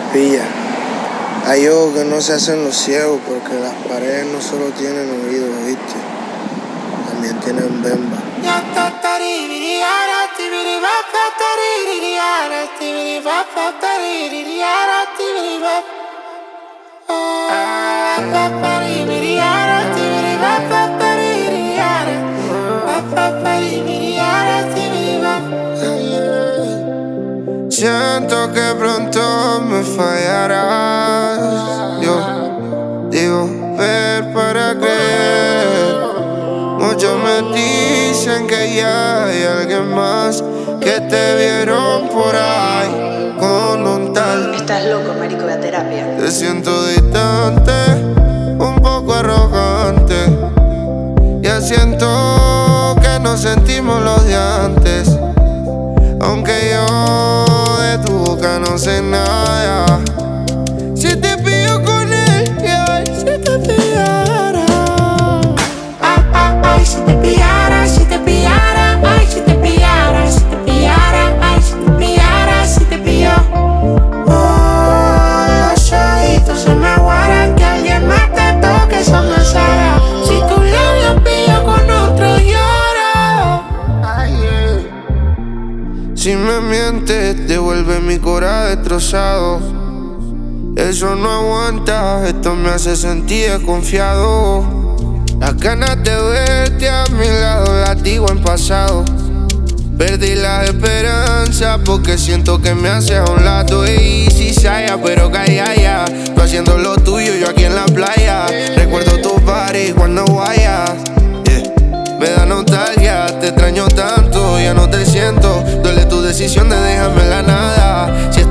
Pilla, hay ojos que no se hacen los ciegos porque las paredes no solo tienen oídos, ¿viste? También tienen bemba. Siento que pronto me fallarás. Yo digo ver para creer. Muchos me dicen que ya hay alguien más, que te vieron por ahí con un tal. Estás loco, marico, de terapia. Te siento distante, un poco arrogante. Ya siento que no sentimos los de antes. Aunque yo de tu boca no sé nada. Si te pillo con él, ay, si te pillara. Ay, si te pillara, si te pillara. Ay, si te pillara, si te pillara. Ay, si te pillara, si te pilló. Oh, los ojitos se me aguaran. Que alguien más te toque, eso me sabe. Si tu labio pillo con otro lloro. Ay, yeah. Si me mientes, devuelve mi cora destrozado. Eso no aguanta, esto me hace sentir desconfiado. Las ganas de verte a mi lado las digo en pasado. Perdí la esperanza porque siento que me haces a un lado. Y si saya, pero calla. Tú haciendo lo tuyo, yo aquí en la playa. Recuerdo tus bares cuando vayas. Me da nostalgia, te extraño tanto, ya no te siento. Duele tu decisión de dejarme en la nada. Si